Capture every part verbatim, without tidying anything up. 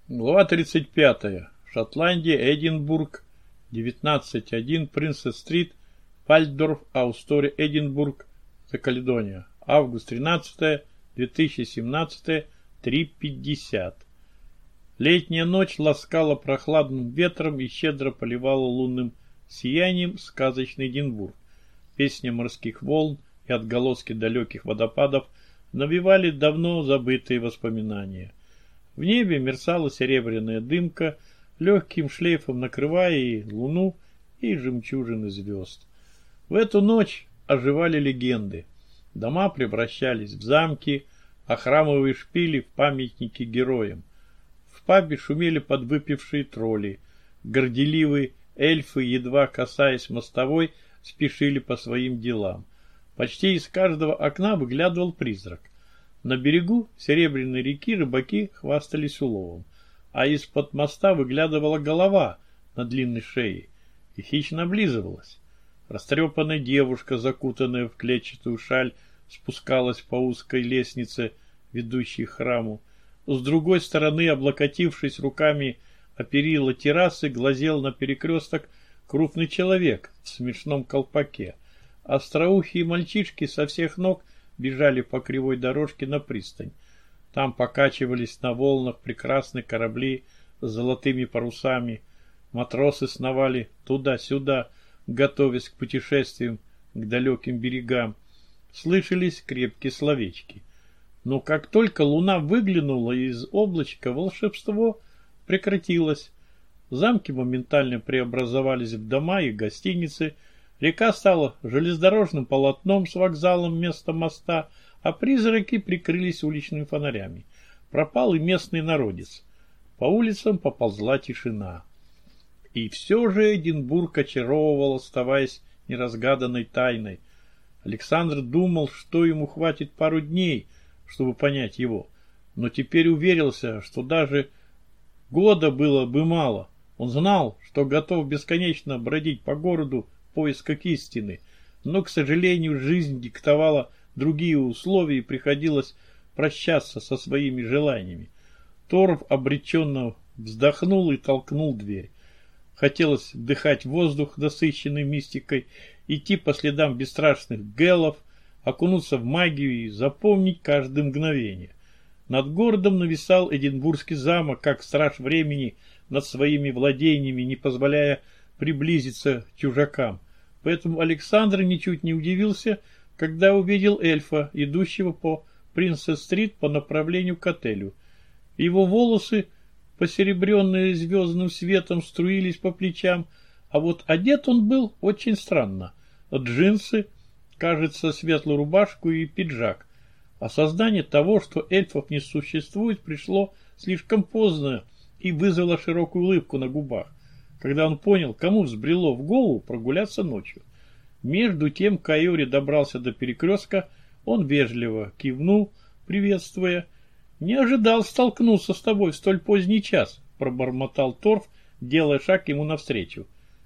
Глава тридцать пятая. Шотландия, Эдинбург, девятнадцать один, Принцесс-стрит, Вальдорф, Аустория, Эдинбург, Каледония. Август тринадцатое, две тысячи семнадцатое, три пятьдесят. Летняя ночь ласкала прохладным ветром и щедро поливала лунным сиянием сказочный Эдинбург. Песня морских волн и отголоски далеких водопадов навевали давно забытые воспоминания. В небе мерцала серебряная дымка, легким шлейфом накрывая и луну, и жемчужины звезд. В эту ночь оживали легенды. Дома превращались в замки, а храмовые шпили в памятники героям. В пабе шумели подвыпившие тролли. Горделивые эльфы, едва касаясь мостовой, спешили по своим делам. Почти из каждого окна выглядывал призрак. На берегу Серебряной реки рыбаки хвастались уловом, а из-под моста выглядывала голова на длинной шее и хищно облизывалась. Растрепанная девушка, закутанная в клетчатую шаль, спускалась по узкой лестнице, ведущей к храму. С другой стороны, облокотившись руками о перила террасы, глазел на перекресток крупный человек в смешном колпаке. Остроухие мальчишки со всех ног бежали по кривой дорожке на пристань. Там покачивались на волнах прекрасные корабли с золотыми парусами. Матросы сновали туда-сюда, готовясь к путешествиям к далеким берегам. Слышались крепкие словечки. Но как только луна выглянула из облачка, волшебство прекратилось. Замки моментально преобразовались в дома и гостиницы. Река стала железнодорожным полотном с вокзалом вместо моста, а призраки прикрылись уличными фонарями. Пропал и местный народец. По улицам поползла тишина. И все же Эдинбург очаровывал, оставаясь неразгаданной тайной. Александр думал, что ему хватит пару дней, чтобы понять его, но теперь уверился, что даже года было бы мало. Он знал, что готов бесконечно бродить по городу в поисках истины, но, к сожалению, жизнь диктовала другие условия и приходилось прощаться со своими желаниями. Торв обреченно вздохнул и толкнул дверь. Хотелось вдыхать воздух, насыщенный мистикой, идти по следам бесстрашных гелов, окунуться в магию и запомнить каждое мгновение. Над городом нависал Эдинбургский замок, как страж времени над своими владениями, не позволяя приблизиться к чужакам. Поэтому Александр ничуть не удивился, когда увидел эльфа, идущего по Принцесс-стрит по направлению к отелю. Его волосы, посеребренные звездным светом, струились по плечам, а вот одет он был очень странно. Джинсы, кажется, светлую рубашку и пиджак. Осознание того, что эльфов не существует, пришло слишком поздно и вызвало широкую улыбку на губах, когда он понял, кому взбрело в голову прогуляться ночью. Между тем Кайори добрался до перекрестка, он вежливо кивнул, приветствуя. «Не ожидал столкнуться с тобой в столь поздний час», — пробормотал Торф, делая шаг ему навстречу.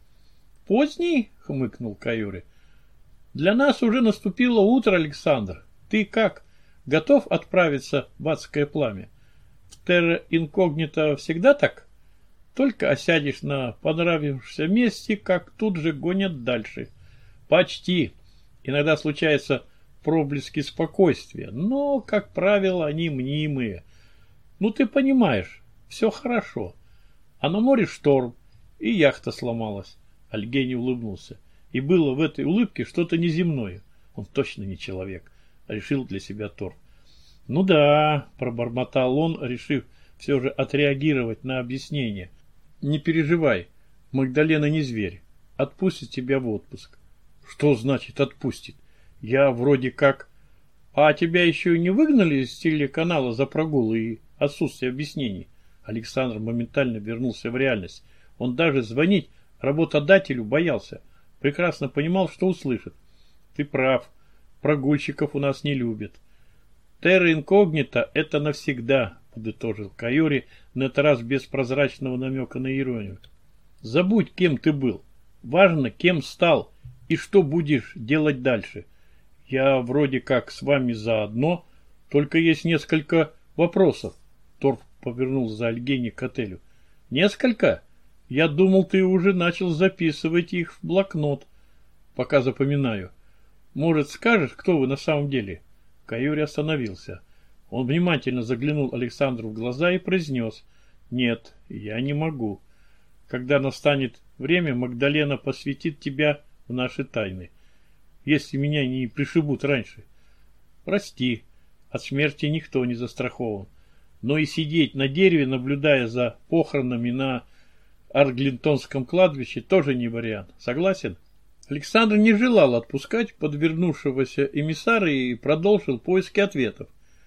«Поздний?» — хмыкнул Кайори. «Для нас уже наступило утро, Александр. Ты как, готов отправиться в адское пламя? В терра инкогнито всегда так? Только осядешь на понравившемся месте, как тут же гонят дальше». «Почти. Иногда случаются проблески спокойствия, но, как правило, они мнимые. Ну, ты понимаешь, все хорошо. А на море шторм, и яхта сломалась». Альгений улыбнулся. И было в этой улыбке что-то неземное. Он точно не человек, решил для себя Торф. «Ну да», — пробормотал он, решив все же отреагировать на объяснение. «Не переживай, Магдалена не зверь. Отпустит тебя в отпуск». «Что значит отпустит? Я вроде как...» «А тебя еще и не выгнали из телеканала за прогул и отсутствие объяснений?» Александр моментально вернулся в реальность. Он даже звонить работодателю боялся. Прекрасно понимал, что услышит. «Ты прав. Прогульщиков у нас не любят». «Терра инкогнито — это навсегда», — подытожил Кайори, на этот раз без прозрачного намека на иронию. «Забудь, кем ты был. Важно, кем стал и что будешь делать дальше. Я вроде как с вами заодно, только есть несколько вопросов». Торф повернулся Альгини к отелю. Несколько? Я думал, ты уже начал записывать их в блокнот. Пока запоминаю. Может, скажешь, кто вы на самом деле? Каюри остановился. Он внимательно заглянул Александру в глаза и произнес: нет, я не могу. Когда настанет время, Магдалена посвятит тебя в наши тайны. Если меня не пришибут раньше. Прости, от смерти никто не застрахован. Но и сидеть на дереве, наблюдая за похоронами на Арглинтонском кладбище, тоже не вариант. Согласен? Александр не желал отпускать подвернувшегося эмиссара и продолжил поиски ответов.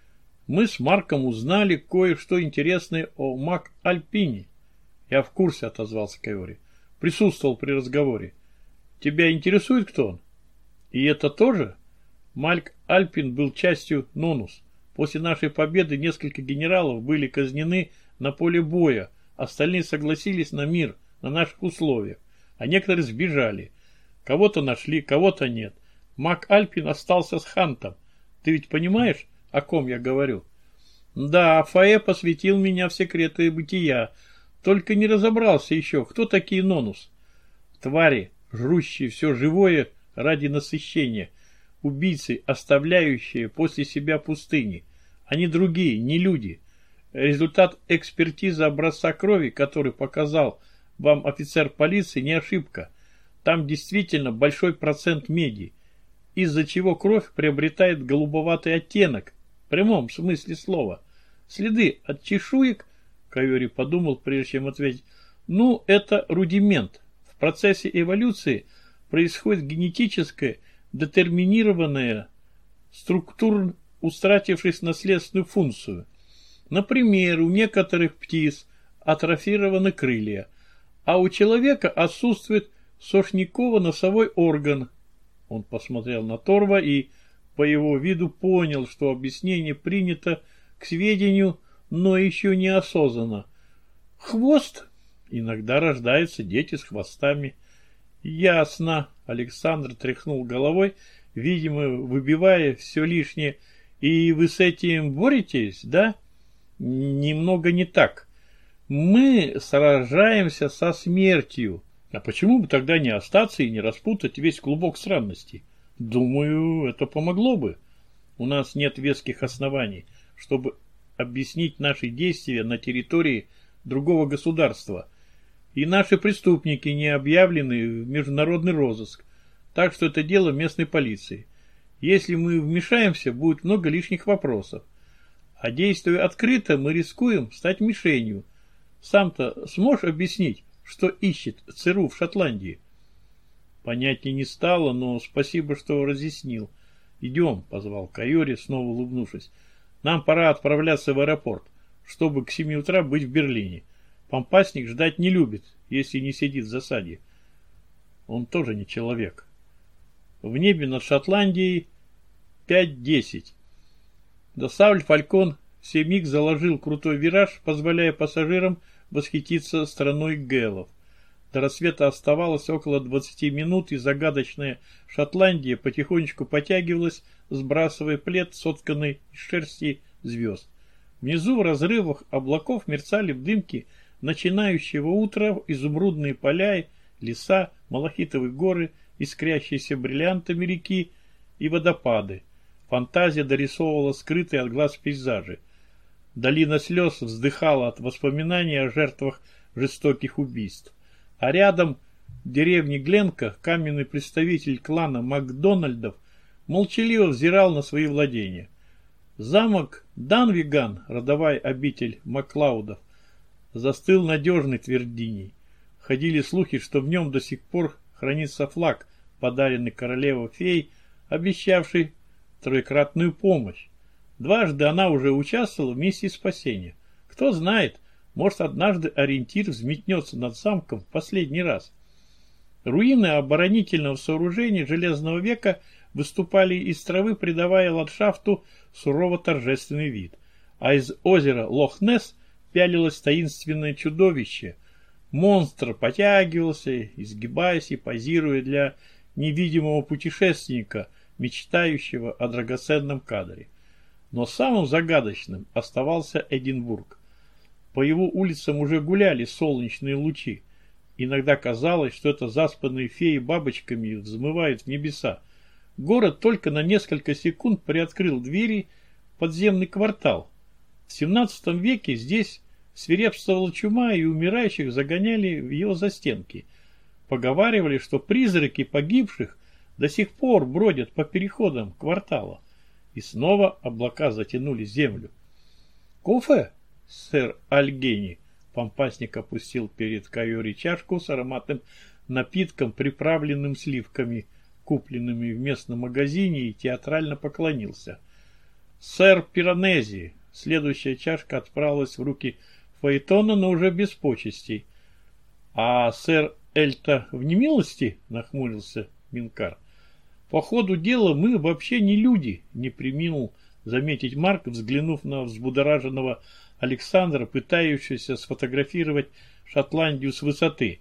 Мы с Марком узнали кое-что интересное о Мак-Альпине. Я в курсе, отозвался Каюри. Присутствовал при разговоре. Тебя интересует, кто он? И это тоже? Мальк Альпин был частью Нонус. После нашей победы несколько генералов были казнены на поле боя. Остальные согласились на мир, на наших условиях. А некоторые сбежали. Кого-то нашли, кого-то нет. Мак Альпин остался с Хантом. Ты ведь понимаешь, о ком я говорю? Да, Фае посвятил меня в секреты бытия. Только не разобрался еще, кто такие Нонус. Твари, жрущие все живое ради насыщения. Убийцы, оставляющие после себя пустыни. Они другие, не люди. Результат экспертизы образца крови, который показал вам офицер полиции, не ошибка. Там действительно большой процент меди, из-за чего кровь приобретает голубоватый оттенок, в прямом смысле слова. Следы от чешуек, Каюри подумал, прежде чем ответить, ну, это рудимент. В процессе эволюции происходит генетическое, детерминированное, структурно устратившись наследственную функцию. Например, у некоторых птиц атрофированы крылья, а у человека отсутствует сошниково-носовой орган. Он посмотрел на Торва и по его виду понял, что объяснение принято к сведению, но еще не осознанно. Хвост? Иногда рождаются дети с хвостами. Ясно. Александр тряхнул головой, видимо, выбивая все лишнее. И вы с этим боретесь, да? Немного не так. Мы сражаемся со смертью. А почему бы тогда не остаться и не распутать весь клубок странностей? Думаю, это помогло бы. У нас нет веских оснований, чтобы объяснить наши действия на территории другого государства. И наши преступники не объявлены в международный розыск. Так что это дело местной полиции. Если мы вмешаемся, будет много лишних вопросов. А действуя открыто, мы рискуем стать мишенью. Сам-то сможешь объяснить, что ищет ЦРУ в Шотландии? Понятнее не стало, но спасибо, что разъяснил. Идем, позвал Каюри, снова улыбнувшись. Нам пора отправляться в аэропорт, чтобы к семи утра быть в Берлине. Помпасник ждать не любит, если не сидит в засаде. Он тоже не человек. В небе над Шотландией пять десять. Досауль Фалькон в семиг заложил крутой вираж, позволяя пассажирам восхититься страной гэлов. До рассвета оставалось около двадцати минут, и загадочная Шотландия потихонечку потягивалась, сбрасывая плед, сотканный из шерсти звезд. Внизу в разрывах облаков мерцали в дымке начинающего утра изумрудные поля, леса, малахитовые горы, искрящиеся бриллиантами реки и водопады. Фантазия дорисовывала скрытые от глаз пейзажи. Долина слез вздыхала от воспоминаний о жертвах жестоких убийств. А рядом в деревне Гленка каменный представитель клана Макдональдов молчаливо взирал на свои владения. Замок Данвиган, родовая обитель Маклаудов, застыл надежной твердиней. Ходили слухи, что в нем до сих пор хранится флаг, подаренный королевой-феей, обещавший троекратную помощь. Дважды она уже участвовала в миссии спасения. Кто знает, может, однажды ориентир взметнется над замком в последний раз. Руины оборонительного сооружения Железного века выступали из травы, придавая ландшафту сурово-торжественный вид. А из озера Лох-Несс пялилось таинственное чудовище. Монстр потягивался, изгибаясь и позируя для невидимого путешественника, мечтающего о драгоценном кадре. Но самым загадочным оставался Эдинбург. По его улицам уже гуляли солнечные лучи. Иногда казалось, что это заспанные феи бабочками взмывают в небеса. Город только на несколько секунд приоткрыл двери в подземный квартал. В семнадцатом веке здесь свирепствовала чума, и умирающих загоняли в ее застенки. Поговаривали, что призраки погибших до сих пор бродят по переходам квартала. И снова облака затянули землю. «Кофе, сэр Альгени?» Помпасник опустил перед Кайори чашку с ароматным напитком, приправленным сливками, купленными в местном магазине, и театрально поклонился. «Сэр Пиранези!» Следующая чашка отправилась в руки Фаэтона, но уже без почестей. «А сэр Эльта в немилости?» — нахмурился Минкар. «По ходу дела мы вообще не люди», — не преминул заметить Марк, взглянув на взбудораженного Александра, пытающегося сфотографировать Шотландию с высоты.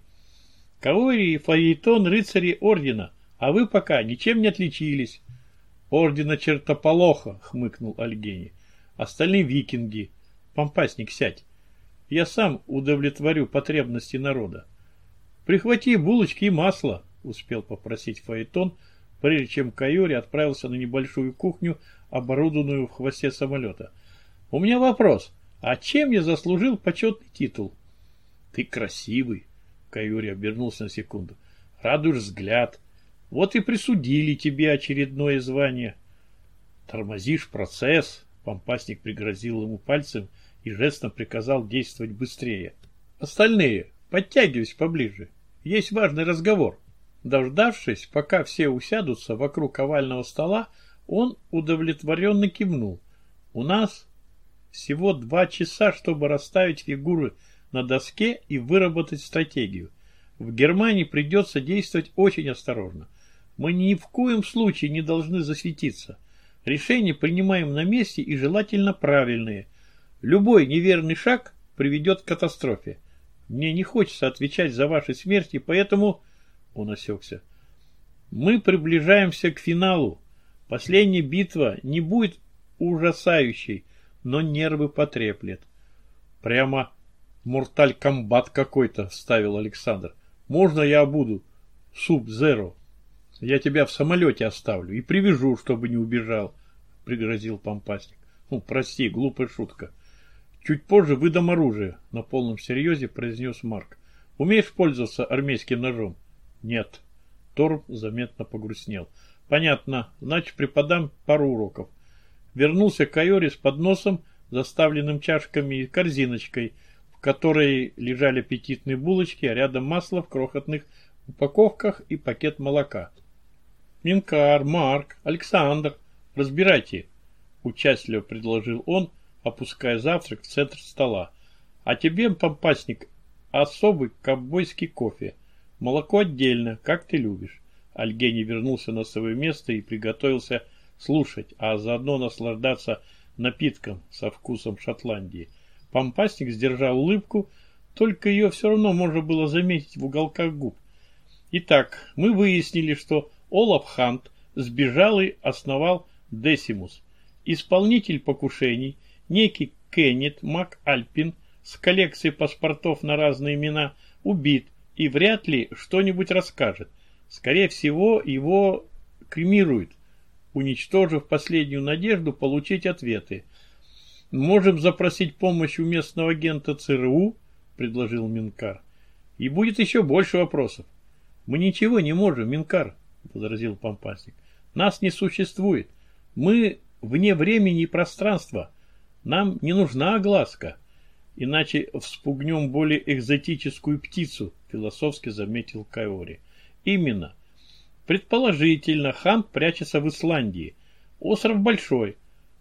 «Каори и Фаэтон — рыцари ордена, а вы пока ничем не отличились». «Ордена чертополоха», — хмыкнул Альгени. «Остальные викинги. Помпасник, сядь. Я сам удовлетворю потребности народа». «Прихвати булочки и масло», — успел попросить Фаэтон, прежде чем Кайори отправился на небольшую кухню, оборудованную в хвосте самолета. «У меня вопрос. А чем я заслужил почетный титул?» «Ты красивый», — Кайори обернулся на секунду. «Радуешь взгляд. Вот и присудили тебе очередное звание». «Тормозишь процесс», — Помпасник пригрозил ему пальцем и жестом приказал действовать быстрее. «Остальные, подтягивайся поближе. Есть важный разговор». Дождавшись, пока все усядутся вокруг овального стола, он удовлетворенно кивнул. «У нас всего два часа, чтобы расставить фигуры на доске и выработать стратегию. В Германии придется действовать очень осторожно. Мы ни в коем случае не должны засветиться. Решения принимаем на месте и желательно правильные. Любой неверный шаг приведет к катастрофе. Мне не хочется отвечать за ваши смерти, поэтому...» Он осекся. «Мы приближаемся к финалу. Последняя битва не будет ужасающей, но нервы потреплет». «Прямо Морталь Комбат какой-то», — вставил Александр. «Можно я буду Суб-Зеро? Я тебя в самолете оставлю и привяжу, чтобы не убежал», — пригрозил Помпасник. «Ну, прости, глупая шутка. Чуть позже выдам оружие», — на полном серьезе произнес Марк. «Умеешь пользоваться армейским ножом?» «Нет». Торм заметно погрустнел. «Понятно. Значит, преподам пару уроков». Вернулся Кайори с подносом, заставленным чашками и корзиночкой, в которой лежали аппетитные булочки, а рядом масло в крохотных упаковках и пакет молока. «Минкар, Марк, Александр, разбирайте», — участливо предложил он, опуская завтрак в центр стола. «А тебе, Помпасник, особый ковбойский кофе. Молоко отдельно, как ты любишь». Альгени вернулся на свое место и приготовился слушать, а заодно наслаждаться напитком со вкусом Шотландии. Помпасник сдержал улыбку, только ее все равно можно было заметить в уголках губ. «Итак, мы выяснили, что Олаф Хант сбежал и основал Десимус. Исполнитель покушений, некий Кеннет МакАльпин с коллекцией паспортов на разные имена, убит и вряд ли что-нибудь расскажет. Скорее всего, его кремируют, уничтожив последнюю надежду получить ответы. Можем запросить помощь у местного агента ЦРУ», — предложил Минкар. «И будет еще больше вопросов». «Мы ничего не можем, Минкар», — возразил Помпасник. «Нас не существует. Мы вне времени и пространства. Нам не нужна огласка. Иначе вспугнем более экзотическую птицу», — философски заметил Кайори. «Именно. Предположительно, Хант прячется в Исландии. Остров большой.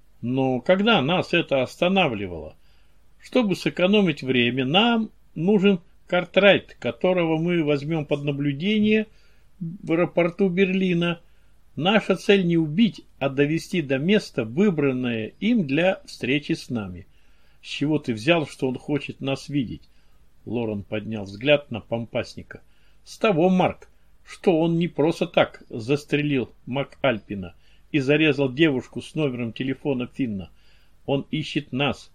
Но когда нас это останавливало? Чтобы сэкономить время, нам нужен Картрайт, которого мы возьмем под наблюдение в аэропорту Берлина. Наша цель не убить, а довести до места, выбранное им для встречи с нами». «С чего ты взял, что он хочет нас видеть?» Лорен поднял взгляд на Помпасника. «С того, Марк, что он не просто так застрелил МакАльпина и зарезал девушку с номером телефона Финна. Он ищет нас.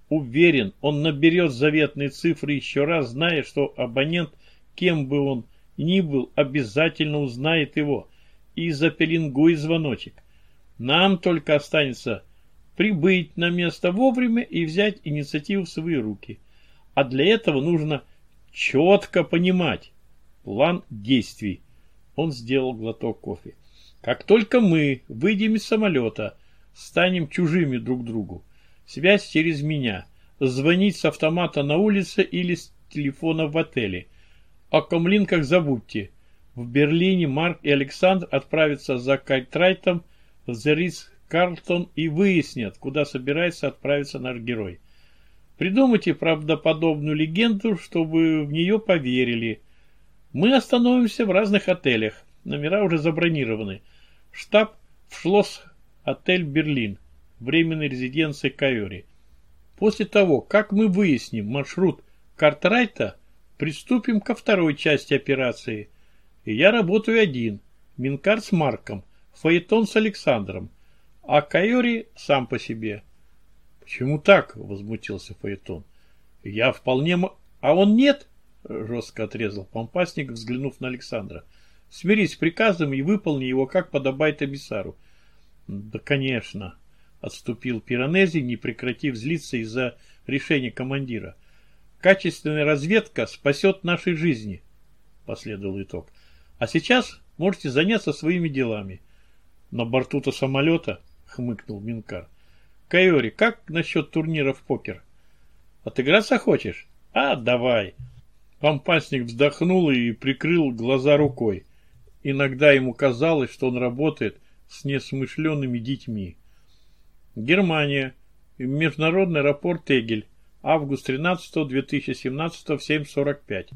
Уверен, он наберет заветные цифры еще раз, зная, что абонент, кем бы он ни был, обязательно узнает его и запеленгует звоночек. Нам только останется прибыть на место вовремя и взять инициативу в свои руки. А для этого нужно четко понимать план действий. Он сделал глоток кофе. Как только мы выйдем из самолета, станем чужими друг другу. Связь через меня. Звонить с автомата на улице или с телефона в отеле. О комлинках забудьте. В Берлине Марк и Александр отправятся за Картрайтом в The Ритц-Карлтон и выяснят, куда собирается отправиться наш герой. Придумайте правдоподобную легенду, чтобы в нее поверили. Мы остановимся в разных отелях. Номера уже забронированы. Штаб в Шлосс-отель Берлин. Временной резиденции Кайори. После того, как мы выясним маршрут Картрайта, приступим ко второй части операции. И я работаю один. Минкар с Марком. Фаэтон с Александром. А Кайори сам по себе. Почему так? Возмутился Фаэтон. Я вполне... М... А он нет? Жестко отрезал Помпасник, взглянув на Александра. Смирись с приказом и выполни его, как подобает эмиссару. Да, конечно, отступил Пиранези, не прекратив злиться из-за решения командира. Качественная разведка спасет наши жизни, последовал итог. А сейчас можете заняться своими делами. На борту-то самолета, хмыкнул Минкар. Кайори, как насчет турнира в покер? Отыграться хочешь? А, давай. Помпасник вздохнул и прикрыл глаза рукой. Иногда ему казалось, что он работает с несмышленными детьми. Германия. Международный аэропорт Эгель. Август тринадцатого две тысячи семнадцатого в семь сорок пять.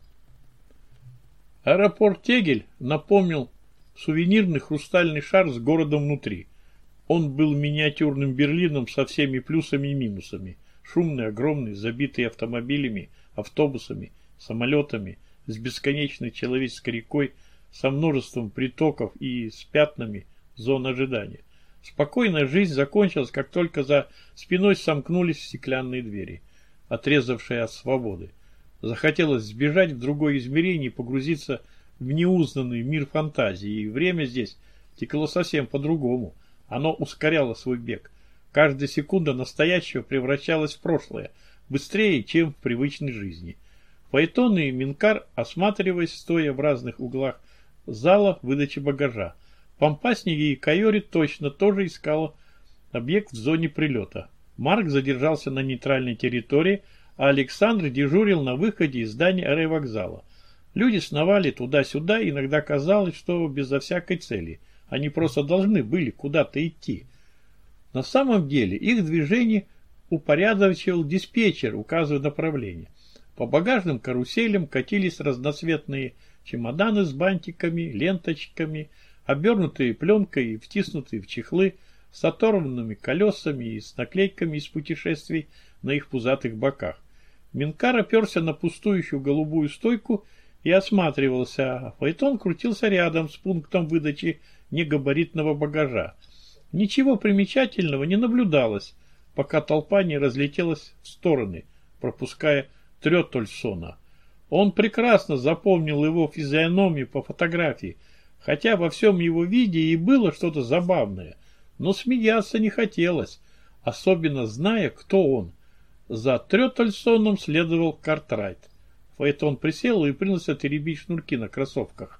Аэропорт Эгель напомнил сувенирный хрустальный шар с городом внутри. Он был миниатюрным Берлином со всеми плюсами и минусами. Шумный, огромный, забитый автомобилями, автобусами, самолетами, с бесконечной человеческой рекой, со множеством притоков и с пятнами зон ожидания. Спокойная жизнь закончилась, как только за спиной сомкнулись стеклянные двери, отрезавшие от свободы. Захотелось сбежать в другое измерение и погрузиться в неузнанный мир фантазии, и время здесь текло совсем по-другому. Оно ускоряло свой бег. Каждая секунда настоящего превращалась в прошлое, быстрее, чем в привычной жизни. Фаэтон и Минкар, осматриваясь, стоя в разных углах зала выдачи багажа. Помпасник и Кайори точно тоже искала объект в зоне прилета. Марк задержался на нейтральной территории, а Александр дежурил на выходе из здания аэровокзала. Люди сновали туда-сюда, иногда казалось, что безо всякой цели. Они просто должны были куда-то идти. На самом деле их движение упорядочивал диспетчер, указывая направление. По багажным каруселям катились разноцветные чемоданы с бантиками, ленточками, обернутые пленкой и втиснутые в чехлы, с оторванными колесами и с наклейками из путешествий на их пузатых боках. Минкар оперся на пустующую голубую стойку и осматривался, а Фаэтон крутился рядом с пунктом выдачи негабаритного багажа. Ничего примечательного не наблюдалось, пока толпа не разлетелась в стороны, пропуская Трётольсона. Он прекрасно запомнил его физиономию по фотографии, хотя во всем его виде и было что-то забавное, но смеяться не хотелось, особенно зная, кто он. За Трётольсоном следовал Картрайт. Фаэтон присел и принялся теребить шнурки на кроссовках.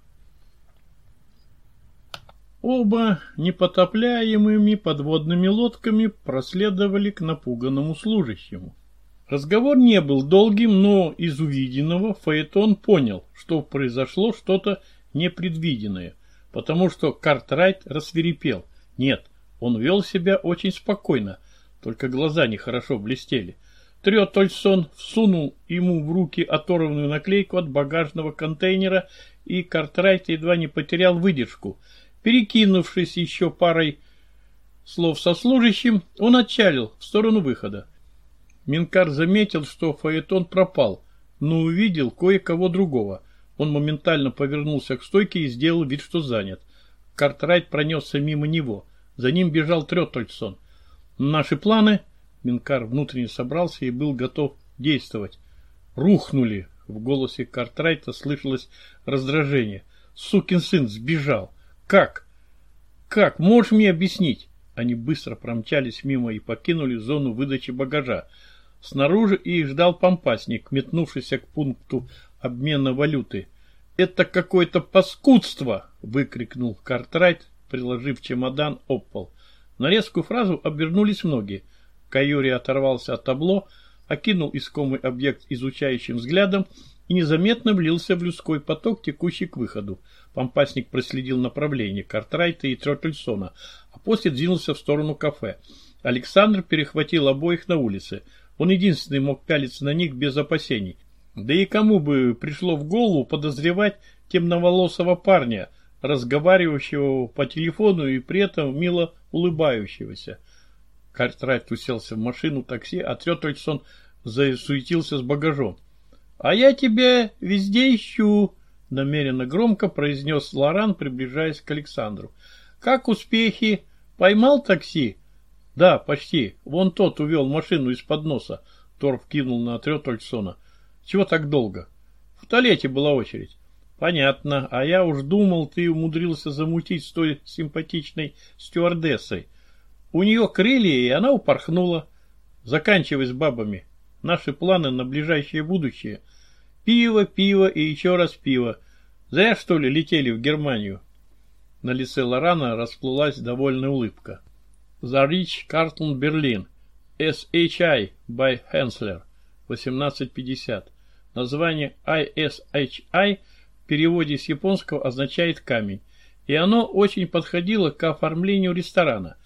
Оба непотопляемыми подводными лодками проследовали к напуганному служащему. Разговор не был долгим, но из увиденного Фаэтон понял, что произошло что-то непредвиденное, потому что Картрайт рассвирепел. Нет, он вел себя очень спокойно, только глаза нехорошо блестели. Трётольсон всунул ему в руки оторванную наклейку от багажного контейнера, и Картрайт едва не потерял выдержку. Перекинувшись еще парой слов со служащим, он отчалил в сторону выхода. Минкар заметил, что Фаэтон пропал, но увидел кое-кого другого. Он моментально повернулся к стойке и сделал вид, что занят. Картрайт пронесся мимо него. За ним бежал Трётольсон. Наши планы... Минкар внутренне собрался и был готов действовать. Рухнули. В голосе Картрайта слышалось раздражение. Сукин сын сбежал. Как? Как? Можешь мне объяснить? Они быстро промчались мимо и покинули зону выдачи багажа. Снаружи их ждал помпасник, метнувшийся к пункту обмена валюты. «Это какое-то паскудство!» — выкрикнул Картрайт, приложив чемодан об пол. На резкую фразу обернулись многие. Кайюри оторвался от табло, окинул искомый объект изучающим взглядом и незаметно влился в людской поток, текущий к выходу. Помпасник проследил направление Картрайта и Трётельсона, а после двинулся в сторону кафе. Александр перехватил обоих на улице. Он единственный мог пялиться на них без опасений. Да и кому бы пришло в голову подозревать темноволосого парня, разговаривающего по телефону и при этом мило улыбающегося. Картрайт уселся в машину такси, а Трётельсон засуетился с багажом. «А я тебя везде ищу», — намеренно громко произнес Лоран, приближаясь к Александру. «Как успехи? Поймал такси?» «Да, почти. Вон тот увел машину из-под носа», — Торф кинул на Трётельсона. «Чего так долго?» «В туалете была очередь». «Понятно. А я уж думал, ты умудрился замутить с той симпатичной стюардессой. У нее крылья, и она упорхнула. Заканчивай с бабами. Наши планы на ближайшее будущее. Пиво, пиво и еще раз пиво. Зря, что ли, летели в Германию?» На лице Лорана расплылась довольная улыбка. «The Rich Carlton Berlin. эс эйч ай by Hensler. восемнадцать пятьдесят. Название ай эс эйч ай в переводе с японского означает камень, и оно очень подходило к оформлению ресторана.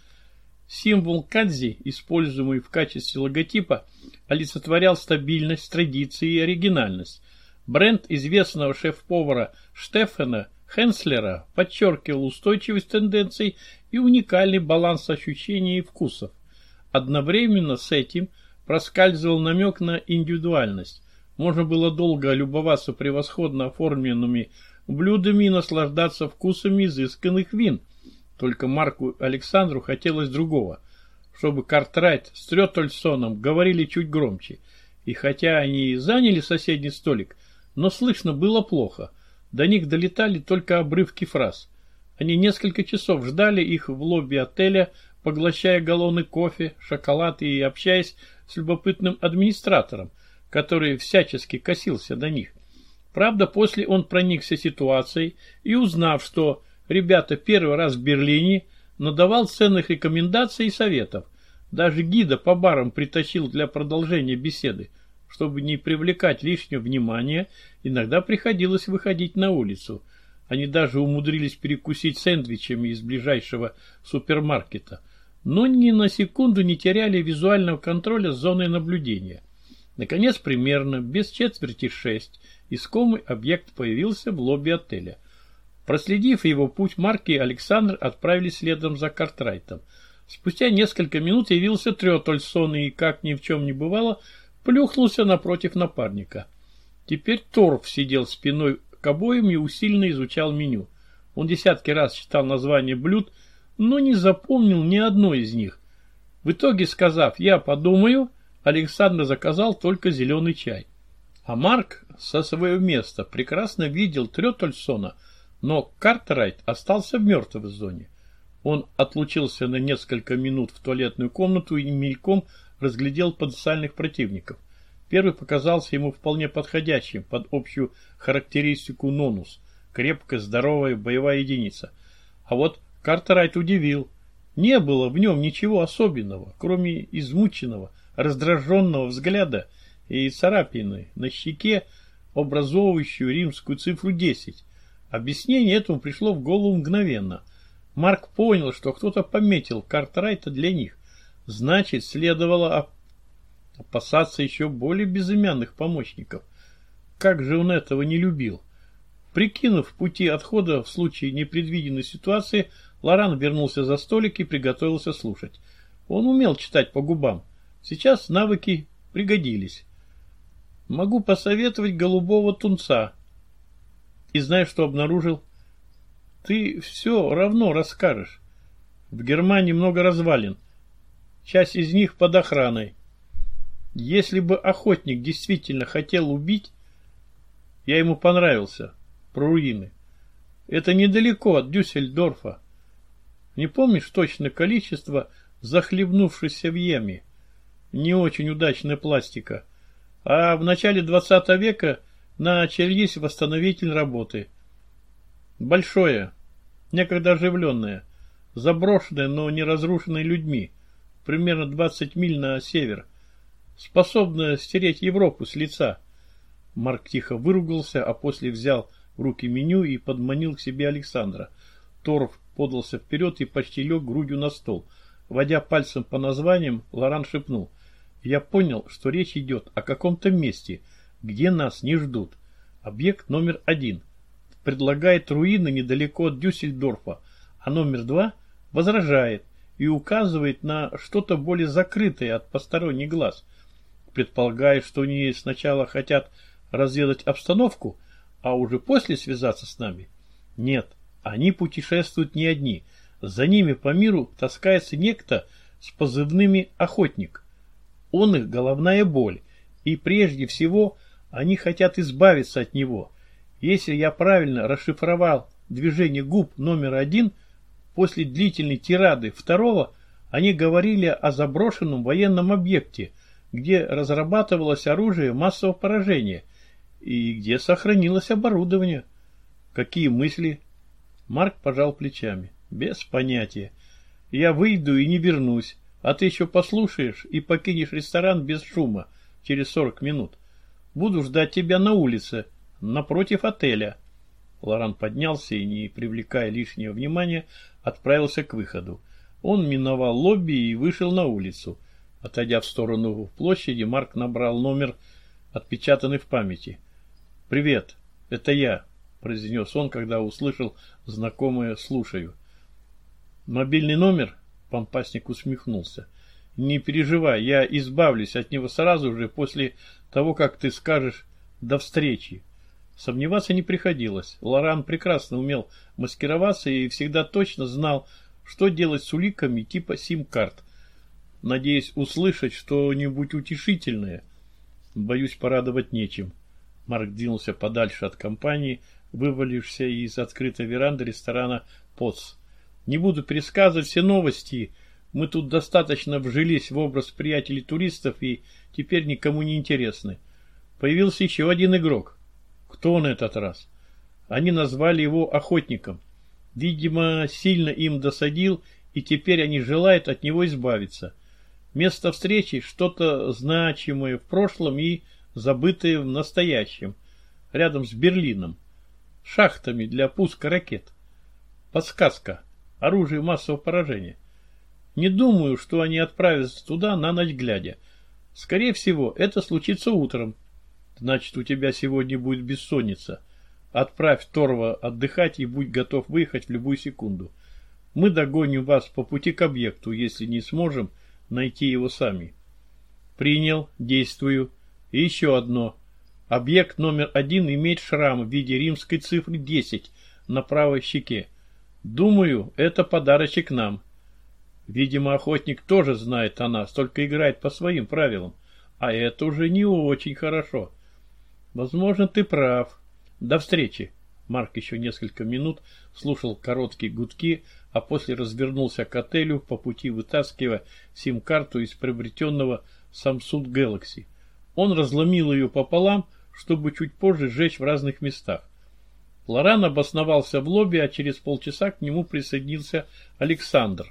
Символ кадзи, используемый в качестве логотипа, олицетворял стабильность, традиции и оригинальность. Бренд известного шеф-повара Штефана Хенслера подчеркивал устойчивость тенденций и уникальный баланс ощущений и вкусов. Одновременно с этим проскальзывал намек на индивидуальность. Можно было долго любоваться превосходно оформленными блюдами и наслаждаться вкусами изысканных вин. Только Марку Александру хотелось другого, чтобы Картрайт с Трётельсоном говорили чуть громче. И хотя они и заняли соседний столик, но слышно было плохо. До них долетали только обрывки фраз. Они несколько часов ждали их в лобби отеля, поглощая галлоны кофе, шоколад и общаясь с любопытным администратором, который всячески косился на них. Правда, после он проникся ситуацией и, узнав, что ребята первый раз в Берлине, надавал ценных рекомендаций и советов. Даже гида по барам притащил для продолжения беседы. Чтобы не привлекать лишнего внимания, иногда приходилось выходить на улицу. Они даже умудрились перекусить сэндвичами из ближайшего супермаркета, но ни на секунду не теряли визуального контроля с зоной наблюдения. Наконец, примерно без четверти шесть, искомый объект появился в лобби отеля. Проследив его путь, Марк и Александр отправились следом за Картрайтом. Спустя несколько минут явился Трётельсон и, как ни в чем не бывало, плюхнулся напротив напарника. Теперь Торф сидел спиной к обоим и усиленно изучал меню. Он десятки раз читал названия блюд, но не запомнил ни одной из них. В итоге, сказав «я подумаю», Александр заказал только зеленый чай. А Марк со своего места прекрасно видел Трётельсона, но Картрайт остался в мертвой зоне. Он отлучился на несколько минут в туалетную комнату и мельком разглядел потенциальных противников. Первый показался ему вполне подходящим под общую характеристику Нонус – крепкая, здоровая боевая единица. А вот Картрайт удивил. Не было в нем ничего особенного, кроме измученного, раздраженного взгляда и царапины на щеке, образовывающую римскую цифру десять. Объяснение этому пришло в голову мгновенно. Марк понял, что кто-то пометил Картрайта для них. Значит, следовало опасаться еще более безымянных помощников. Как же он этого не любил? Прикинув пути отхода в случае непредвиденной ситуации, Лоран вернулся за столик и приготовился слушать. Он умел читать по губам. Сейчас навыки пригодились. Могу посоветовать голубого тунца. И знаешь, что обнаружил? Ты все равно расскажешь. В Германии много развалин. часть из них под охраной. Если бы охотник действительно хотел убить, я ему понравился. Про руины. Это недалеко от Дюссельдорфа. Не помнишь точно количество захлебнувшихся в яме? Не очень удачная пластика. А в начале двадцатого века начались восстановительные работы. Большое, некогда оживленное, заброшенное, но не разрушенное людьми, примерно двадцать миль на север, способное стереть Европу с лица. Марк тихо выругался, а после взял в руки меню и подманил к себе Александра. Торф подался вперед и почти лег грудью на стол. Водя пальцем по названиям, Лоран шепнул: «Я понял, что речь идет о каком-то месте, где нас не ждут. Объект номер один предлагает руины недалеко от Дюссельдорфа, а номер два возражает и указывает на что-то более закрытое от посторонних глаз. Предполагает, что они сначала хотят разведать обстановку, а уже после связаться с нами. Нет, они путешествуют не одни. За ними по миру таскается некто с позывными «Охотник». Он их головная боль, и прежде всего они хотят избавиться от него. Если я правильно расшифровал движение губ номер один, после длительной тирады второго они говорили о заброшенном военном объекте, где разрабатывалось оружие массового поражения и где сохранилось оборудование. Какие мысли? Марк пожал плечами. Без понятия. Я выйду и не вернусь, а ты еще послушаешь и покинешь ресторан без шума через сорок минут. Буду ждать тебя на улице, напротив отеля. Лоран поднялся и, не привлекая лишнего внимания, отправился к выходу. Он миновал лобби и вышел на улицу. Отойдя в сторону площади, Марк набрал номер, отпечатанный в памяти. «Привет, это я», — произнес он, когда услышал знакомое «слушаю». «Мобильный номер?» — помпасник усмехнулся. «Не переживай, я избавлюсь от него сразу же после того, как ты скажешь «до встречи». Сомневаться не приходилось. Лоран прекрасно умел маскироваться и всегда точно знал, что делать с уликами типа сим-карт. Надеюсь услышать что-нибудь утешительное. Боюсь, порадовать нечем. Марк двинулся подальше от компании, вывалившись из открытой веранды ресторана «Потс». Не буду пересказывать все новости. Мы тут достаточно вжились в образ приятелей-туристов и теперь никому не интересны. Появился еще один игрок. Кто он этот раз? Они назвали его охотником. Видимо, сильно им досадил, и теперь они желают от него избавиться. Место встречи что-то значимое в прошлом и забытое в настоящем, рядом с Берлином. Шахтами для пуска ракет. Подсказка. Оружие массового поражения. Не думаю, что они отправятся туда на ночь глядя. Скорее всего, это случится утром. Значит, у тебя сегодня будет бессонница. Отправь Торва отдыхать и будь готов выехать в любую секунду. Мы догоним вас по пути к объекту, если не сможем найти его сами. Принял, действую. И еще одно. Объект номер один имеет шрам в виде римской цифры десять на правой щеке. Думаю, это подарочек нам. Видимо, охотник тоже знает о нас, только играет по своим правилам. А это уже не очень хорошо. Возможно, ты прав. До встречи. Марк еще несколько минут слушал короткие гудки, а после развернулся к отелю, по пути вытаскивая сим-карту из приобретенного Samsung Galaxy. Он разломил ее пополам, чтобы чуть позже сжечь в разных местах. Лоран обосновался в лобби, а через полчаса к нему присоединился Александр.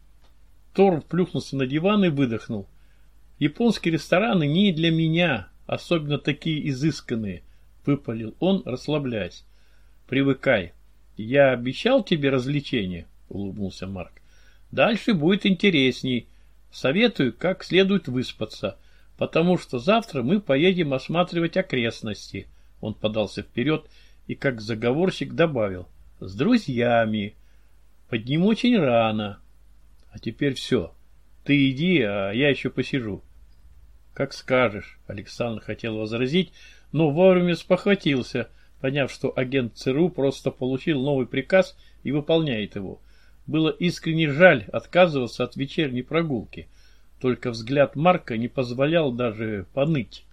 Тор плюхнулся на диван и выдохнул. «Японские рестораны не для меня, особенно такие изысканные», — выпалил он, расслабляясь. «Привыкай. Я обещал тебе развлечения», — улыбнулся Марк. «Дальше будет интересней. Советую, как следует выспаться, потому что завтра мы поедем осматривать окрестности». Он подался вперед и, как заговорщик, добавил: «С друзьями. Под ним очень рано. А теперь все. Ты иди, а я еще посижу». «Как скажешь», — Александр хотел возразить, но вовремя спохватился, поняв, что агент ЦРУ просто получил новый приказ и выполняет его. Было искренне жаль отказываться от вечерней прогулки. Только взгляд Марка не позволял даже поныть.